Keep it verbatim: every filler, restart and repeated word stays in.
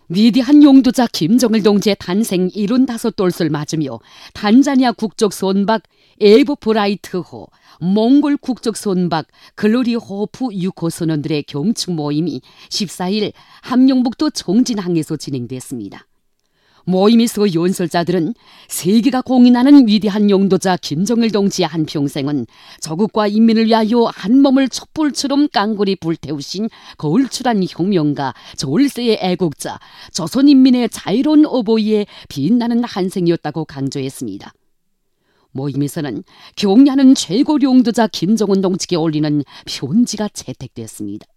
위대한 용도자 김정일 동지의 탄생 칠십오 돌을 맞으며 탄자니아 국적 손박 에브 브라이트호, 몽골 국적 손박 글로리 호프 육 호 선원들의 경축 모임이 십사 일 함경북도 정진항에서 진행됐습니다. 모임에서 연설자들은 세계가 공인하는 위대한 용도자 김정일 동지의 한평생은 저국과 인민을 위하여 한 몸을 촛불처럼 깡골이 불태우신 거울출한 혁명가, 저울세의 애국자, 조선인민의 자유로운 어버이의 빛나는 한생이었다고 강조했습니다. 모임에서는 경례하는 최고 용도자 김정은 동지께 올리는 편지가 채택됐습니다.